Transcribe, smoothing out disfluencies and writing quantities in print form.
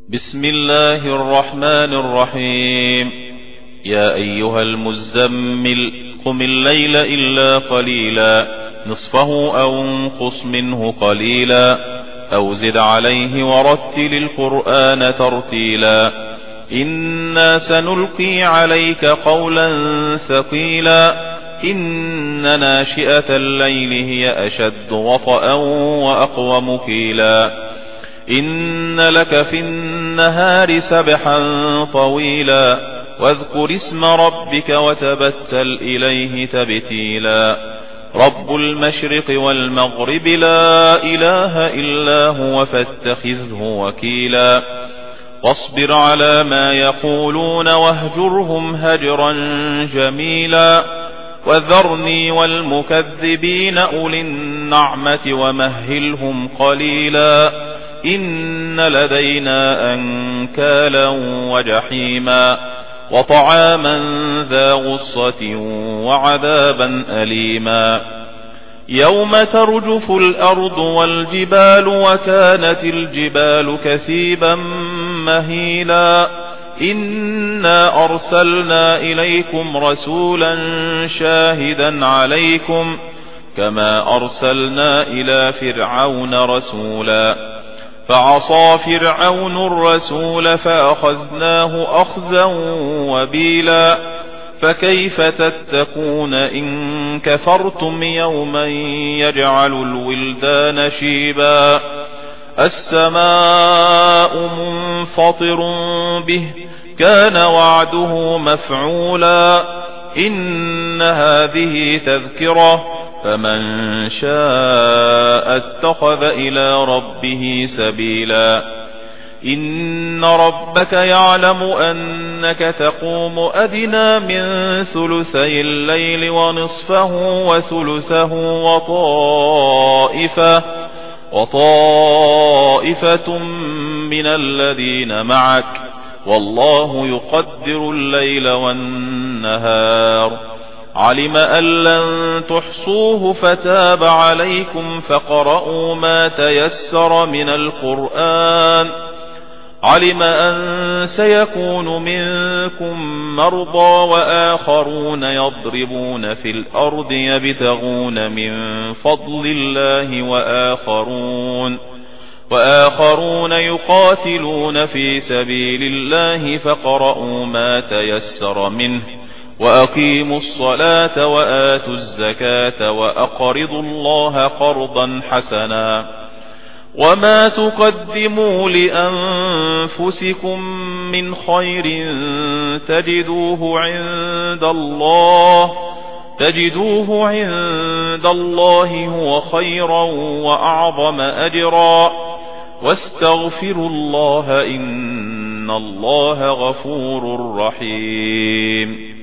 بسم الله الرحمن الرحيم. يا أيها المزمل قم الليل إلا قليلا نصفه أو انقص منه قليلا أو زد عليه ورتل القرآن ترتيلا إنا سنلقي عليك قولا ثقيلا إن ناشئة الليل هي أشد وطئا وأقوم قيلا إن لك في النهار سبحا طويلا واذكر اسم ربك وتبتل إليه تبتيلا رب المشرق والمغرب لا إله إلا هو فاتخذه وكيلا واصبر على ما يقولون واهجرهم هجرا جميلا وذرني والمكذبين أولي النعمة ومهلهم قليلا إن لدينا أنكالا وجحيما وطعاما ذا غصة وعذابا أليما يوم ترجف الأرض والجبال وكانت الجبال كثيبا مهيلا إنا أرسلنا إليكم رسولا شاهدا عليكم كما أرسلنا إلى فرعون رسولا فعصى فرعون الرسول فأخذناه أخذا وبيلا فكيف تتقون إن كفرتم يوما يجعل الولدان شيبا السماء منفطر به كان وعده مفعولا إن هذه تذكرة فمن شاء اتخذ إلى ربه سبيلا إن ربك يعلم أنك تقوم أدنى من ثلثي الليل ونصفه وثلثه وطائفة من الذين معك والله يقدر الليل والنهار علم أن لن تحصوه فتاب عليكم فاقرؤوا ما تيسر من القرآن علم أن سيكون منكم مرضى وآخرون يضربون في الأرض يبتغون من فضل الله وآخرون يقاتلون في سبيل الله فاقرؤوا ما تيسر منه وأقيموا الصلاة وآتوا الزكاة وأقرضوا الله قرضا حسنا وما تقدموا لأنفسكم من خير تجدوه عند الله هو خيرا وأعظم أجرا واستغفروا الله إن الله غفور رحيم.